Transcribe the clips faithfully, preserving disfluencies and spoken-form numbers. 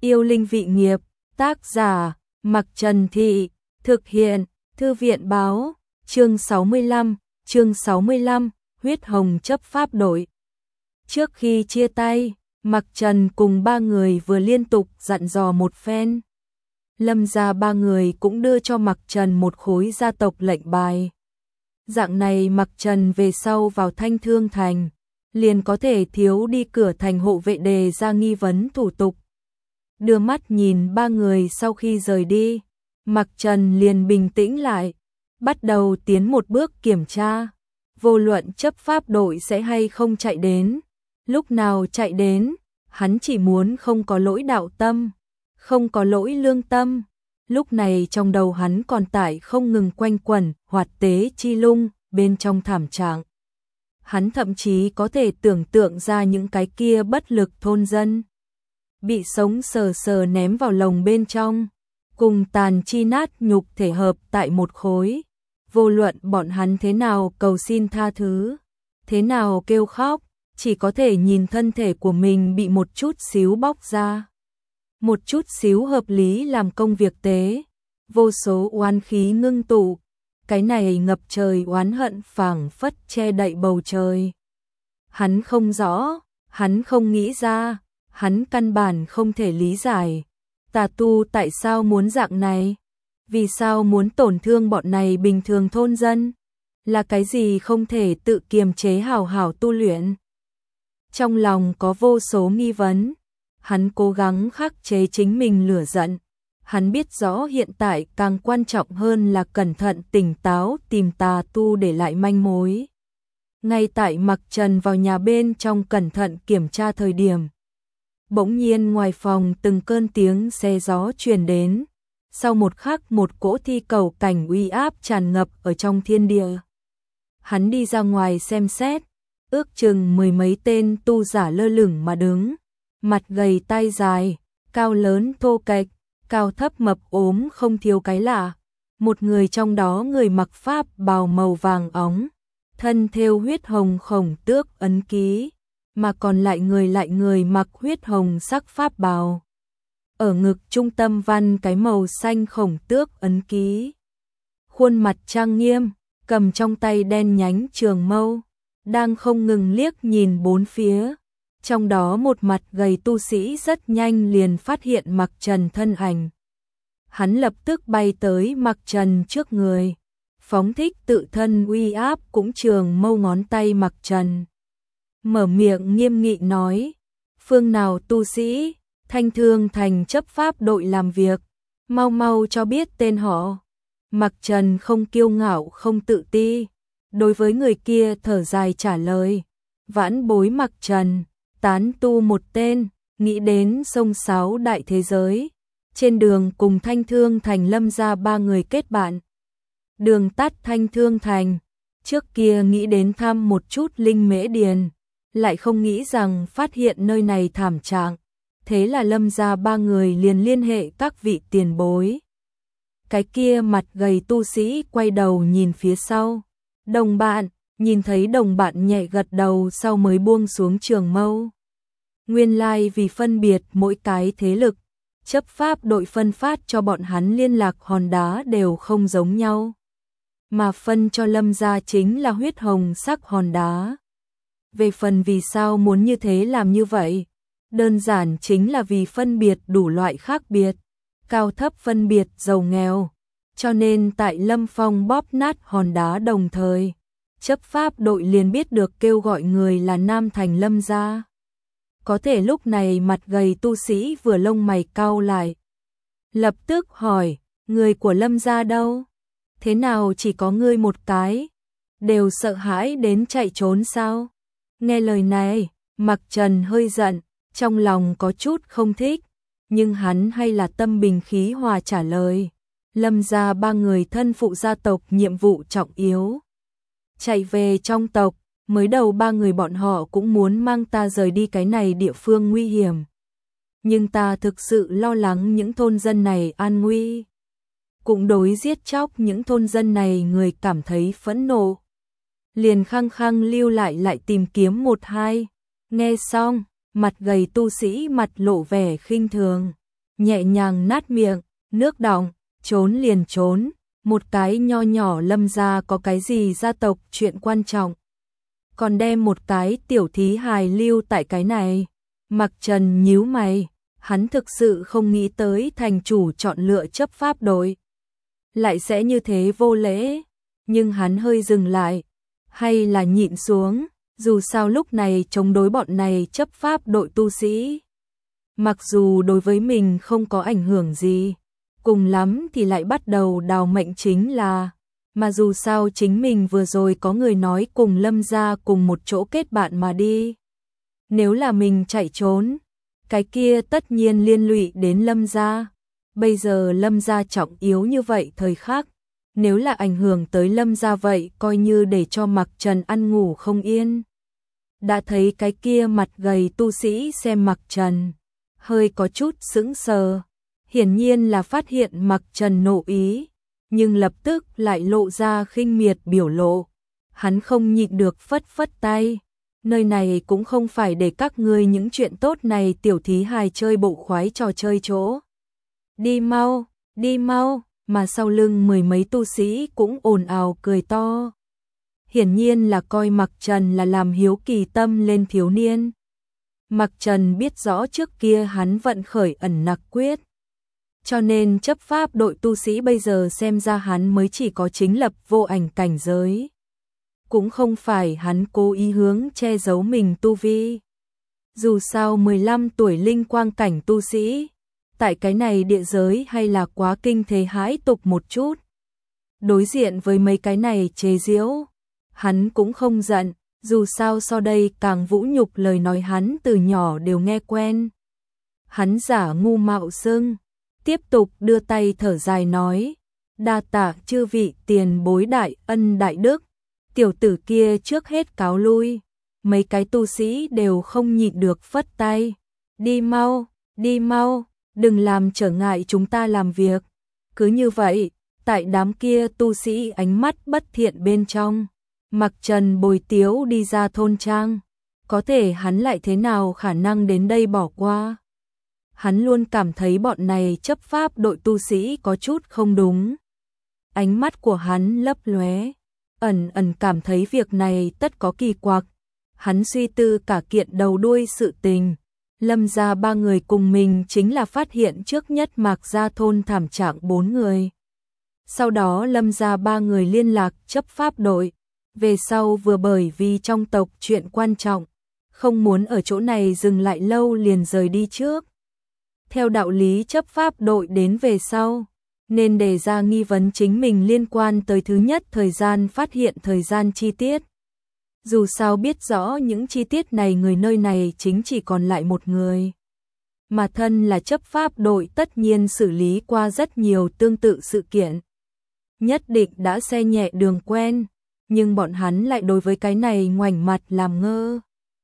Yêu linh vị nghiệp, tác giả, Mặc Trần Thị, thực hiện, Thư viện báo, chương sáu mươi lăm, chương sáu mươi lăm, huyết hồng chấp pháp đội. Trước khi chia tay, Mặc Trần cùng ba người vừa liên tục dặn dò một phen. Lâm gia ba người cũng đưa cho Mặc Trần một khối gia tộc lệnh bài. Dạng này Mặc Trần về sau vào Thanh Thương Thành, liền có thể thiếu đi cửa thành hộ vệ đề ra nghi vấn thủ tục. Đưa mắt nhìn ba người sau khi rời đi, Mặc Trần liền bình tĩnh lại, bắt đầu tiến một bước kiểm tra, vô luận chấp pháp đội sẽ hay không chạy đến, lúc nào chạy đến, hắn chỉ muốn không có lỗi đạo tâm, không có lỗi lương tâm. Lúc này trong đầu hắn còn tải không ngừng quanh quẩn hoạt tế chi lung bên trong thảm trạng. Hắn thậm chí có thể tưởng tượng ra những cái kia bất lực thôn dân bị sống sờ sờ ném vào lồng bên trong, cùng tàn chi nát nhục thể hợp tại một khối. Vô luận bọn hắn thế nào cầu xin tha thứ, thế nào kêu khóc, chỉ có thể nhìn thân thể của mình bị một chút xíu bóc ra. Một chút xíu hợp lý làm công việc tế, vô số oán khí ngưng tụ, cái này ngập trời oán hận phảng phất che đậy bầu trời. Hắn không rõ, hắn không nghĩ ra, hắn căn bản không thể lý giải, tà tu tại sao muốn dạng này, vì sao muốn tổn thương bọn này bình thường thôn dân, là cái gì không thể tự kiềm chế hào hảo tu luyện. Trong lòng có vô số nghi vấn, hắn cố gắng khắc chế chính mình lửa giận. Hắn biết rõ hiện tại càng quan trọng hơn là cẩn thận tỉnh táo tìm tà tu để lại manh mối. Ngay tại Mặc Trần vào nhà bên trong cẩn thận kiểm tra thời điểm, bỗng nhiên ngoài phòng từng cơn tiếng xe gió truyền đến, sau một khắc một cỗ thi cầu cảnh uy áp tràn ngập ở trong thiên địa. Hắn đi ra ngoài xem xét, ước chừng mười mấy tên tu giả lơ lửng mà đứng, mặt gầy tay dài, cao lớn thô kệch, cao thấp mập ốm không thiếu cái lạ. Một người trong đó người mặc pháp bào màu vàng óng, thân thêu huyết hồng khổng tước ấn ký, mà còn lại người lại người mặc huyết hồng sắc pháp bào. Ở ngực trung tâm văn cái màu xanh khổng tước ấn ký. Khuôn mặt trang nghiêm, cầm trong tay đen nhánh trường mâu, đang không ngừng liếc nhìn bốn phía. Trong đó một mặt gầy tu sĩ rất nhanh liền phát hiện Mặc Trần thân ảnh. Hắn lập tức bay tới Mặc Trần trước người, phóng thích tự thân uy áp cũng trường mâu ngón tay Mặc Trần. Mở miệng nghiêm nghị nói, phương nào tu sĩ, Thanh Thương Thành chấp pháp đội làm việc, mau mau cho biết tên họ. Mặc Trần không kiêu ngạo không tự ti, đối với người kia thở dài trả lời, vãn bối Mặc Trần, tán tu một tên, nghĩ đến sông sáo đại thế giới, trên đường cùng Thanh Thương Thành Lâm gia ba người kết bạn. Đường tắt Thanh Thương Thành, trước kia nghĩ đến thăm một chút linh mễ điền, lại không nghĩ rằng phát hiện nơi này thảm trạng, thế là Lâm gia ba người liền liên hệ các vị tiền bối. Cái kia mặt gầy tu sĩ quay đầu nhìn phía sau, đồng bạn, nhìn thấy đồng bạn nhẹ gật đầu sau mới buông xuống trường mâu. Nguyên lai vì phân biệt mỗi cái thế lực, chấp pháp đội phân phát cho bọn hắn liên lạc hòn đá đều không giống nhau. Mà phân cho Lâm gia chính là huyết hồng sắc hòn đá. Về phần vì sao muốn như thế làm như vậy, đơn giản chính là vì phân biệt đủ loại khác biệt, cao thấp phân biệt giàu nghèo. Cho nên tại Lâm Phong bóp nát hòn đá đồng thời, chấp pháp đội liền biết được kêu gọi người là Nam Thành Lâm gia. Có thể lúc này mặt gầy tu sĩ vừa lông mày cau lại, lập tức hỏi, người của Lâm gia đâu? Thế nào chỉ có ngươi một cái? Đều sợ hãi đến chạy trốn sao? Nghe lời này, Mặc Trần hơi giận, trong lòng có chút không thích, nhưng hắn hay là tâm bình khí hòa trả lời, Lâm gia ba người thân phụ gia tộc nhiệm vụ trọng yếu, chạy về trong tộc. Mới đầu ba người bọn họ cũng muốn mang ta rời đi cái này địa phương nguy hiểm. Nhưng ta thực sự lo lắng những thôn dân này an nguy. Cũng đối giết chóc những thôn dân này người cảm thấy phẫn nộ. Liền khăng khăng lưu lại lại tìm kiếm một hai. Nghe xong, mặt gầy tu sĩ mặt lộ vẻ khinh thường. nhẹ nhàng nát miệng, nước đọng, trốn liền trốn, một cái nho nhỏ Lâm gia có cái gì gia tộc chuyện quan trọng. Còn đem một cái tiểu thí hài lưu tại cái này. Mạc Trần nhíu mày, hắn thực sự không nghĩ tới thành chủ chọn lựa chấp pháp đội lại sẽ như thế vô lễ, nhưng hắn hơi dừng lại, hay là nhịn xuống, dù sao lúc này chống đối bọn này chấp pháp đội tu sĩ. Mặc dù đối với mình không có ảnh hưởng gì, cùng lắm thì lại bắt đầu đào mệnh chính là, mà dù sao chính mình vừa rồi có người nói cùng Lâm gia cùng một chỗ kết bạn mà đi. Nếu là mình chạy trốn, cái kia tất nhiên liên lụy đến Lâm gia. Bây giờ Lâm gia trọng yếu như vậy thời khắc, nếu là ảnh hưởng tới Lâm gia vậy coi như để cho Mạc Trần ăn ngủ không yên. Đã thấy cái kia mặt gầy tu sĩ xem Mạc Trần, hơi có chút sững sờ, hiển nhiên là phát hiện Mạc Trần nộ ý, nhưng lập tức lại lộ ra khinh miệt biểu lộ. Hắn không nhịn được phất phất tay, nơi này cũng không phải để các ngươi những chuyện tốt này tiểu thí hài chơi bộ khoái trò chơi chỗ. Đi mau, đi mau, mà sau lưng mười mấy tu sĩ cũng ồn ào cười to. Hiển nhiên là coi Mạc Trần là làm hiếu kỳ tâm lên thiếu niên. Mạc Trần biết rõ trước kia hắn vận khởi ẩn nặc quyết, cho nên chấp pháp đội tu sĩ bây giờ xem ra hắn mới chỉ có chính lập vô ảnh cảnh giới. Cũng không phải hắn cố ý hướng che giấu mình tu vi. Dù sao mười lăm tuổi linh quang cảnh tu sĩ, tại cái này địa giới hay là quá kinh thế hãi tục một chút. Đối diện với mấy cái này chế giễu, hắn cũng không giận, dù sao sau đây càng vũ nhục lời nói hắn từ nhỏ đều nghe quen. Hắn giả ngu mạo xưng, tiếp tục đưa tay thở dài nói, đa tạ chư vị tiền bối đại ân đại đức, tiểu tử kia trước hết cáo lui. Mấy cái tu sĩ đều không nhịn được phất tay, đi mau, đi mau, đừng làm trở ngại chúng ta làm việc. Cứ như vậy, tại đám kia tu sĩ ánh mắt bất thiện bên trong, Mạc Trần bồi tiếu đi ra thôn trang, có thể hắn lại thế nào khả năng đến đây bỏ qua. Hắn luôn cảm thấy bọn này chấp pháp đội tu sĩ có chút không đúng. Ánh mắt của hắn lấp lóe, ẩn ẩn cảm thấy việc này tất có kỳ quặc. Hắn suy tư cả kiện đầu đuôi sự tình. Lâm gia ba người cùng mình chính là phát hiện trước nhất Mạc gia thôn thảm trạng bốn người. Sau đó Lâm gia ba người liên lạc chấp pháp đội. Về sau vừa bởi vì trong tộc chuyện quan trọng, không muốn ở chỗ này dừng lại lâu liền rời đi trước. Theo đạo lý chấp pháp đội đến về sau, nên đề ra nghi vấn chính mình liên quan tới thứ nhất thời gian phát hiện thời gian chi tiết. Dù sao biết rõ những chi tiết này người nơi này chính chỉ còn lại một người. Mà thân là chấp pháp đội tất nhiên xử lý qua rất nhiều tương tự sự kiện. Nhất định đã xe nhẹ đường quen, nhưng bọn hắn lại đối với cái này ngoảnh mặt làm ngơ.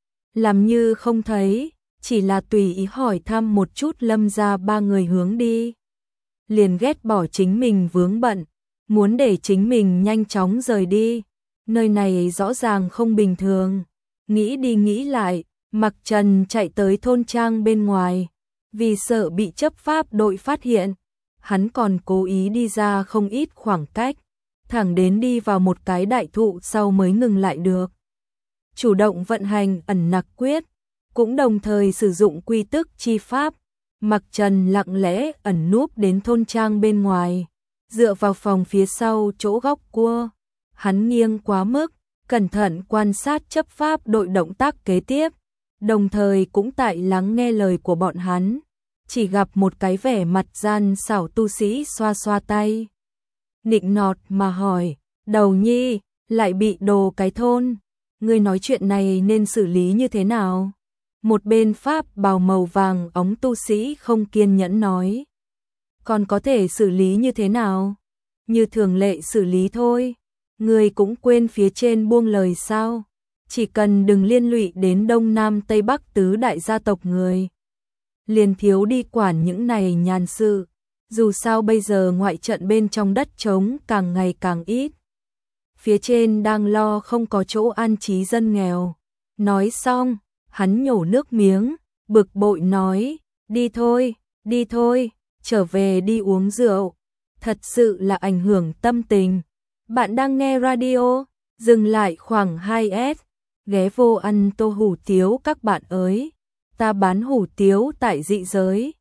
Làm như không thấy, chỉ là tùy ý hỏi thăm một chút Lâm gia ba người hướng đi. Liền ghét bỏ chính mình vướng bận, muốn để chính mình nhanh chóng rời đi. Nơi này rõ ràng không bình thường. Nghĩ đi nghĩ lại, Mạc Trần chạy tới thôn trang bên ngoài. Vì sợ bị chấp pháp đội phát hiện, hắn còn cố ý đi ra không ít khoảng cách, thẳng đến đi vào một cái đại thụ sau mới ngừng lại được. Chủ động vận hành ẩn nặc quyết, cũng đồng thời sử dụng quy tức chi pháp. Mạc Trần lặng lẽ ẩn núp đến thôn trang bên ngoài, dựa vào phòng phía sau chỗ góc cua. Hắn nghiêng quá mức, cẩn thận quan sát chấp pháp đội động tác kế tiếp, đồng thời cũng tại lắng nghe lời của bọn hắn. Chỉ gặp một cái vẻ mặt gian xảo tu sĩ xoa xoa tay, nịnh nọt mà hỏi, đầu nhi, lại bị đồ cái thôn, ngươi nói chuyện này nên xử lý như thế nào? Một bên pháp bào màu vàng óng tu sĩ không kiên nhẫn nói, còn có thể xử lý như thế nào? Như thường lệ xử lý thôi. Người cũng quên phía trên buông lời sao? Chỉ cần đừng liên lụy đến Đông Nam Tây Bắc tứ đại gia tộc người, liền thiếu đi quản những này nhàn sự. Dù sao bây giờ ngoại trận bên trong đất trống càng ngày càng ít. Phía trên đang lo không có chỗ an trí dân nghèo. Nói xong, hắn nhổ nước miếng, bực bội nói, đi thôi, Đi thôi, trở về đi uống rượu. Thật sự là ảnh hưởng tâm tình. Bạn đang nghe radio, dừng lại khoảng hai S, ghé vô ăn tô hủ tiếu các bạn ơi. Ta bán hủ tiếu tại dị giới.